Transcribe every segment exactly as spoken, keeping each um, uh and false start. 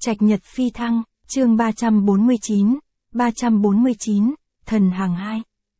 Trạch Nhật Phi Thăng, chương ba trăm bốn mươi chín, ba trăm bốn mươi chín, Thần Hàng hai.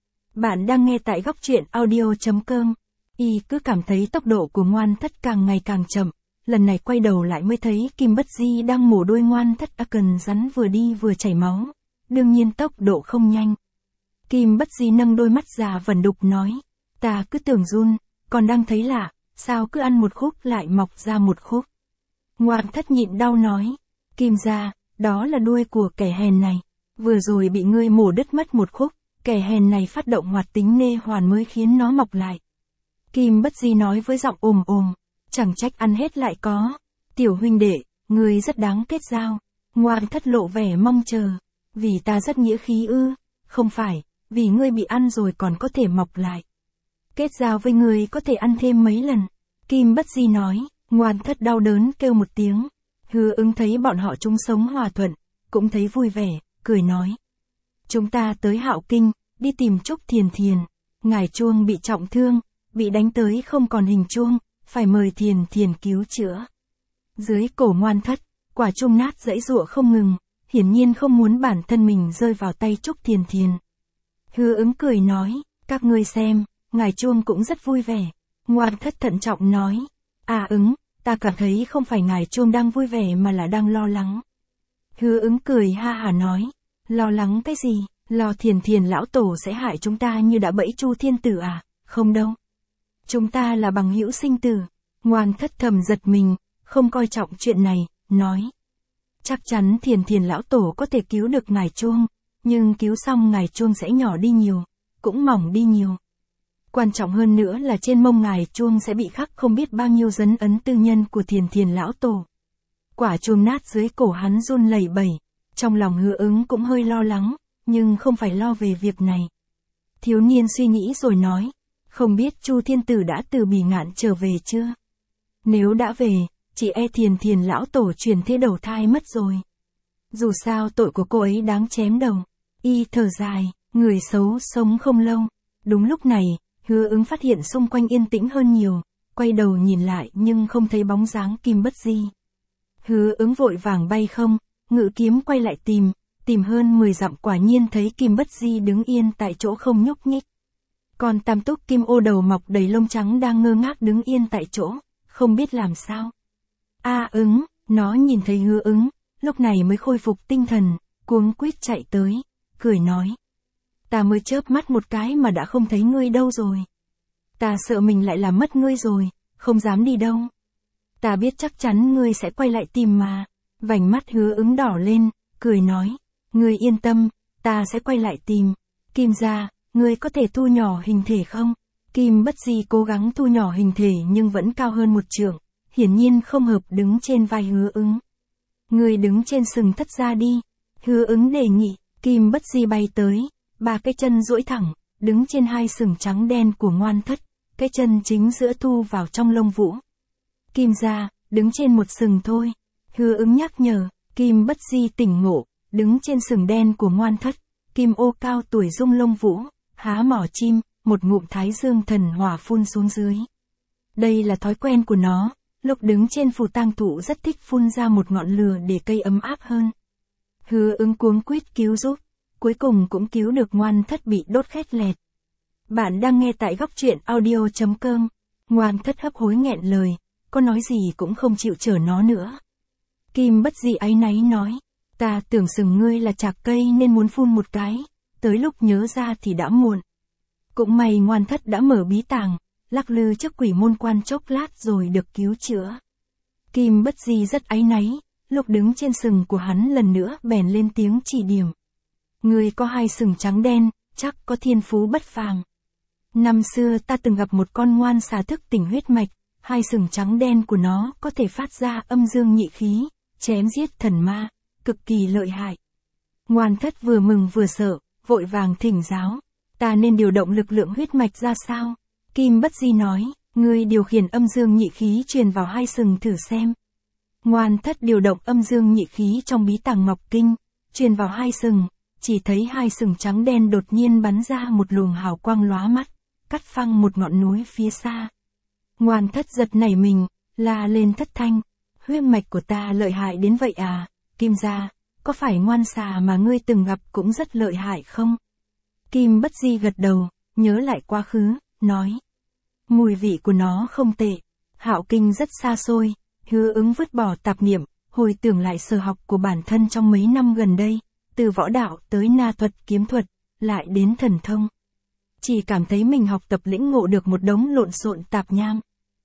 Bạn đang nghe tại góc truyện audio.com. Y cứ cảm thấy tốc độ của Ngoan Thất càng ngày càng chậm, lần này quay đầu lại mới thấy Kim Bất Di đang mổ đuôi Ngoan Thất đã cần rắn vừa đi vừa chảy máu, đương nhiên tốc độ không nhanh. Kim Bất Di nâng đôi mắt già vẩn đục nói, ta cứ tưởng run, còn đang thấy lạ, sao cứ ăn một khúc lại mọc ra một khúc. Ngoan Thất nhịn đau nói, Kim gia, đó là đuôi của kẻ hèn này, vừa rồi bị ngươi mổ đứt mất một khúc, kẻ hèn này phát động hoạt tính nê hoàn mới khiến nó mọc lại. Kim Bất Di nói với giọng ồm ồm, chẳng trách ăn hết lại có. Tiểu huynh đệ, ngươi rất đáng kết giao. Ngoan Thất lộ vẻ mong chờ, vì ta rất nghĩa khí ư? Không phải, vì ngươi bị ăn rồi còn có thể mọc lại. Kết giao với ngươi có thể ăn thêm mấy lần. Kim Bất Di nói. Ngoan Thất đau đớn kêu một tiếng. Hứa Ứng thấy bọn họ chung sống hòa thuận, cũng thấy vui vẻ, cười nói. Chúng ta tới Hạo Kinh, đi tìm Trúc Thiền Thiền. Ngải Chuông bị trọng thương, bị đánh tới không còn hình chuông, phải mời Thiền Thiền cứu chữa. Dưới cổ Ngoan Thất, quả chuông nát giãy giụa không ngừng, hiển nhiên không muốn bản thân mình rơi vào tay Trúc Thiền Thiền. Hứa Ứng cười nói, các ngươi xem, Ngải Chuông cũng rất vui vẻ. Ngoan Thất thận trọng nói, à Ứng, ta cảm thấy không phải Ngải Chuông đang vui vẻ mà là đang lo lắng. Hứa Ứng cười ha hả nói, lo lắng cái gì, lo Thiền Thiền lão tổ sẽ hại chúng ta như đã bẫy Chu Thiên Tử à, không đâu. Chúng ta là bằng hữu sinh tử. Ngoan Thất thầm giật mình, không coi trọng chuyện này, nói. Chắc chắn Thiền Thiền lão tổ có thể cứu được Ngải Chuông, nhưng cứu xong Ngải Chuông sẽ nhỏ đi nhiều, cũng mỏng đi nhiều. Quan trọng hơn nữa là trên mông Ngải Chuông sẽ bị khắc không biết bao nhiêu dấn ấn tư nhân của Thiền Thiền lão tổ. Quả chuông nát dưới cổ hắn run lẩy bẩy, trong lòng Hứa Ứng cũng hơi lo lắng, nhưng không phải lo về việc này. Thiếu niên suy nghĩ rồi nói, không biết Chu Thiên Tử đã từ Bỉ Ngạn trở về chưa? Nếu đã về, chỉ e Thiền Thiền lão tổ truyền thế đầu thai mất rồi. Dù sao tội của cô ấy đáng chém đầu. Y thở dài, người xấu sống không lâu. Đúng lúc này, Hứa Ứng phát hiện xung quanh yên tĩnh hơn nhiều, quay đầu nhìn lại nhưng không thấy bóng dáng Kim Bất Di. Hứa Ứng vội vàng bay không, ngự kiếm quay lại tìm, tìm hơn mười dặm quả nhiên thấy Kim Bất Di đứng yên tại chỗ không nhúc nhích. Còn Tam Túc Kim Ô đầu mọc đầy lông trắng đang ngơ ngác đứng yên tại chỗ, không biết làm sao. A Ứng, nó nhìn thấy Hứa Ứng, lúc này mới khôi phục tinh thần, cuống quýt chạy tới, cười nói. Ta mới chớp mắt một cái mà đã không thấy ngươi đâu rồi. Ta sợ mình lại làm mất ngươi rồi, không dám đi đâu. Ta biết chắc chắn ngươi sẽ quay lại tìm mà. Vành mắt Hứa Ứng đỏ lên, cười nói. Ngươi yên tâm, ta sẽ quay lại tìm. Kim gia, ngươi có thể thu nhỏ hình thể không? Kim Bất Di cố gắng thu nhỏ hình thể nhưng vẫn cao hơn một trượng, hiển nhiên không hợp đứng trên vai Hứa Ứng. Ngươi đứng trên sừng thất ra đi. Hứa Ứng đề nghị. Kim Bất Di bay tới, ba cái chân duỗi thẳng, đứng trên hai sừng trắng đen của Ngoan Thất, cái chân chính giữa thu vào trong lông vũ. Kim gia, đứng trên một sừng thôi. Hứa Ứng nhắc nhở. Kim Bất Di tỉnh ngộ, đứng trên sừng đen của Ngoan Thất. Kim Ô cao tuổi rung lông vũ, há mỏ chim, một ngụm thái dương thần hỏa phun xuống dưới. Đây là thói quen của nó, lúc đứng trên phù tang thụ rất thích phun ra một ngọn lửa để cây ấm áp hơn. Hứa Ứng cuống quýt cứu giúp, cuối cùng cũng cứu được Ngoan Thất bị đốt khét lẹt. Bạn đang nghe tại góc truyện audio.com. Ngoan Thất hấp hối nghẹn lời, có nói gì cũng không chịu chở nó nữa. Kim Bất Di áy náy nói, ta tưởng sừng ngươi là chạc cây nên muốn phun một cái, tới lúc nhớ ra thì đã muộn. Cũng may Ngoan Thất đã mở bí tàng, lắc lư trước quỷ môn quan chốc lát rồi được cứu chữa. Kim Bất Di rất áy náy, lúc đứng trên sừng của hắn lần nữa bèn lên tiếng chỉ điểm. Ngươi có hai sừng trắng đen, chắc có thiên phú bất phàm. Năm xưa ta từng gặp một con ngoan xà thức tỉnh huyết mạch, hai sừng trắng đen của nó có thể phát ra âm dương nhị khí, chém giết thần ma, cực kỳ lợi hại. Ngoan Thất vừa mừng vừa sợ, vội vàng thỉnh giáo. Ta nên điều động lực lượng huyết mạch ra sao? Kim Bất Di nói, ngươi điều khiển âm dương nhị khí truyền vào hai sừng thử xem. Ngoan Thất điều động âm dương nhị khí trong bí tàng Ngọc Kinh, truyền vào hai sừng, chỉ thấy hai sừng trắng đen đột nhiên bắn ra một luồng hào quang lóa mắt, cắt phăng một ngọn núi phía xa. Ngoan Thất giật nảy mình, la lên thất thanh, huyết mạch của ta lợi hại đến vậy à? Kim gia, có phải ngoan xà mà ngươi từng gặp cũng rất lợi hại không? Kim Bất Di gật đầu, nhớ lại quá khứ, nói. Mùi vị của nó không tệ. Hạo Kinh rất xa xôi, Hứa Ứng vứt bỏ tạp niệm, hồi tưởng lại sở học của bản thân trong mấy năm gần đây, từ võ đạo tới na thuật kiếm thuật, lại đến thần thông. Chỉ cảm thấy mình học tập lĩnh ngộ được một đống lộn xộn tạp nham.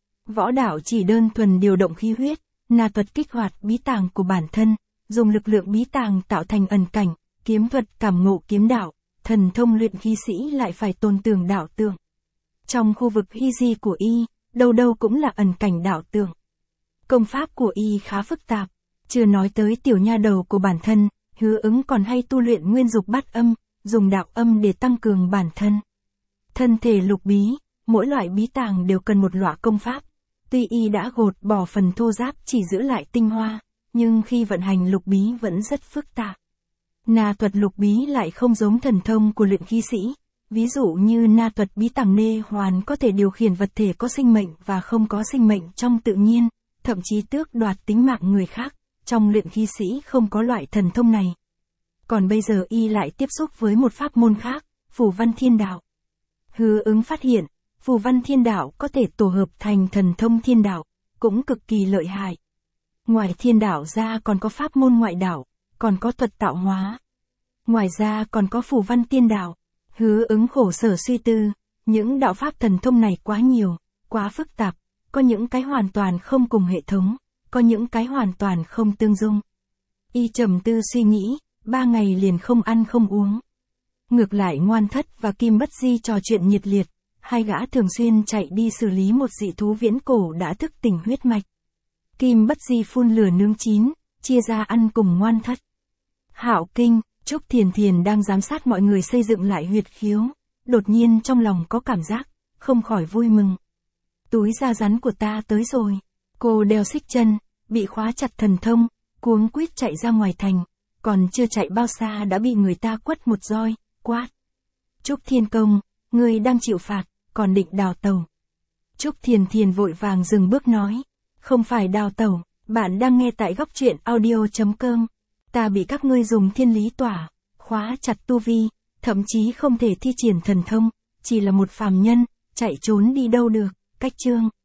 Võ đạo chỉ đơn thuần điều động khí huyết, na thuật kích hoạt bí tàng của bản thân, dùng lực lượng bí tàng tạo thành ẩn cảnh, kiếm thuật cảm ngộ kiếm đạo, thần thông luyện khí sĩ lại phải tôn tường đạo tượng. Trong khu vực hy di của y, đâu đâu cũng là ẩn cảnh đạo tượng. Công pháp của y khá phức tạp, chưa nói tới tiểu nha đầu của bản thân, Hứa Ứng còn hay tu luyện nguyên dục bát âm, dùng đạo âm để tăng cường bản thân. Thân thể lục bí, mỗi loại bí tàng đều cần một loại công pháp. Tuy y đã gột bỏ phần thô ráp chỉ giữ lại tinh hoa, nhưng khi vận hành lục bí vẫn rất phức tạp. Na thuật lục bí lại không giống thần thông của luyện khí sĩ. Ví dụ như na thuật bí tàng nê hoàn có thể điều khiển vật thể có sinh mệnh và không có sinh mệnh trong tự nhiên, thậm chí tước đoạt tính mạng người khác. Trong luyện khí sĩ không có loại thần thông này. Còn bây giờ y lại tiếp xúc với một pháp môn khác, Phù Văn Thiên Đạo. Hứa Ứng phát hiện, Phù Văn Thiên Đạo có thể tổ hợp thành thần thông thiên đạo, cũng cực kỳ lợi hại. Ngoài thiên đạo ra còn có pháp môn ngoại đạo, còn có thuật tạo hóa. Ngoài ra còn có Phù Văn Tiên Đạo. Hứa Ứng khổ sở suy tư, những đạo pháp thần thông này quá nhiều, quá phức tạp, có những cái hoàn toàn không cùng hệ thống, có những cái hoàn toàn không tương dung. Y trầm tư suy nghĩ, ba ngày liền không ăn không uống. Ngược lại Ngoan Thất và Kim Bất Di trò chuyện nhiệt liệt, hai gã thường xuyên chạy đi xử lý một dị thú viễn cổ đã thức tỉnh huyết mạch. Kim Bất Di phun lửa nướng chín, chia ra ăn cùng Ngoan Thất. Hạo Kinh, Trúc Thiền Thiền đang giám sát mọi người xây dựng lại huyệt khiếu, đột nhiên trong lòng có cảm giác, không khỏi vui mừng. Túi da rắn của ta tới rồi. Cô đeo xích chân, bị khóa chặt thần thông, cuống quýt chạy ra ngoài thành, còn chưa chạy bao xa đã bị người ta quất một roi, quát. Trúc Thiên Công, ngươi đang chịu phạt, còn định đào tẩu. Trúc Thiền Thiền vội vàng dừng bước nói, không phải đào tẩu, bạn đang nghe tại góc truyện audio chấm com. Ta bị các ngươi dùng thiên lý tỏa, khóa chặt tu vi, thậm chí không thể thi triển thần thông, chỉ là một phàm nhân, chạy trốn đi đâu được, cách chương.